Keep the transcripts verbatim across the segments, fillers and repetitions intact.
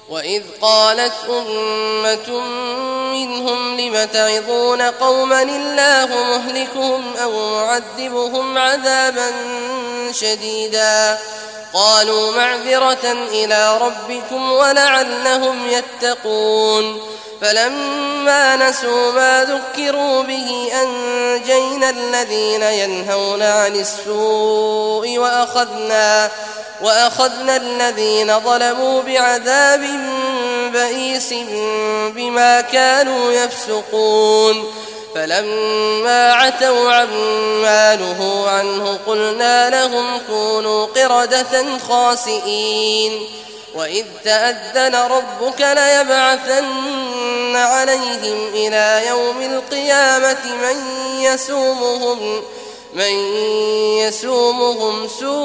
وإذ قالت أمة منهم لم تعظون قوما الله مهلكهم أو معذبهم عذابا شديدا قالوا معذرة إلى ربكم ولعلهم يتقون فلما نسوا ما ذكروا به أنجينا الذين ينهون عن السوء وأخذنا وأخذنا الذين ظلموا بعذاب بئيس بما كانوا يفسقون فلما عتوا عما نهوا عنه قلنا لهم كونوا قردة خاسئين وإذ تأذن ربك ليبعثن عليهم إلى يوم القيامة من يسومهم من يسومهم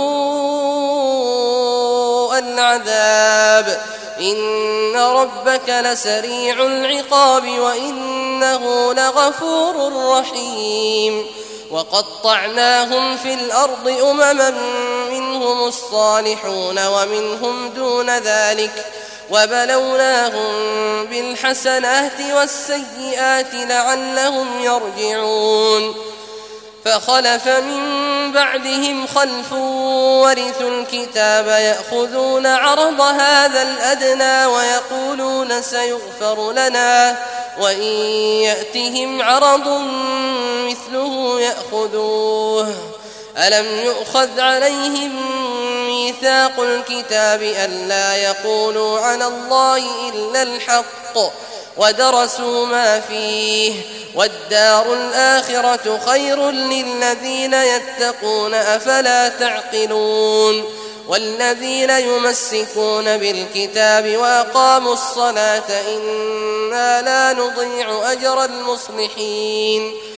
سوء العذاب إن ربك لسريع العقاب وإنه لغفور رحيم وقطعناهم في الأرض أمما منهم الصالحون ومنهم دون ذلك وبلوناهم بالحسنات والسيئات لعلهم يرجعون فخلف من بعدهم خلف ورثوا الكتاب يأخذون عرض هذا الأدنى ويقولون سيغفر لنا وإن يأتهم عرض مثله يأخذوه ألم يؤخذ عليهم ميثاق الكتاب ألا يقولوا على الله إلا الحق ودرسوا ما فيه والدار الآخرة خير للذين يتقون أفلا تعقلون والذين يمسكون بالكتاب وأقاموا الصلاة إنا لا نضيع أجر المصلحين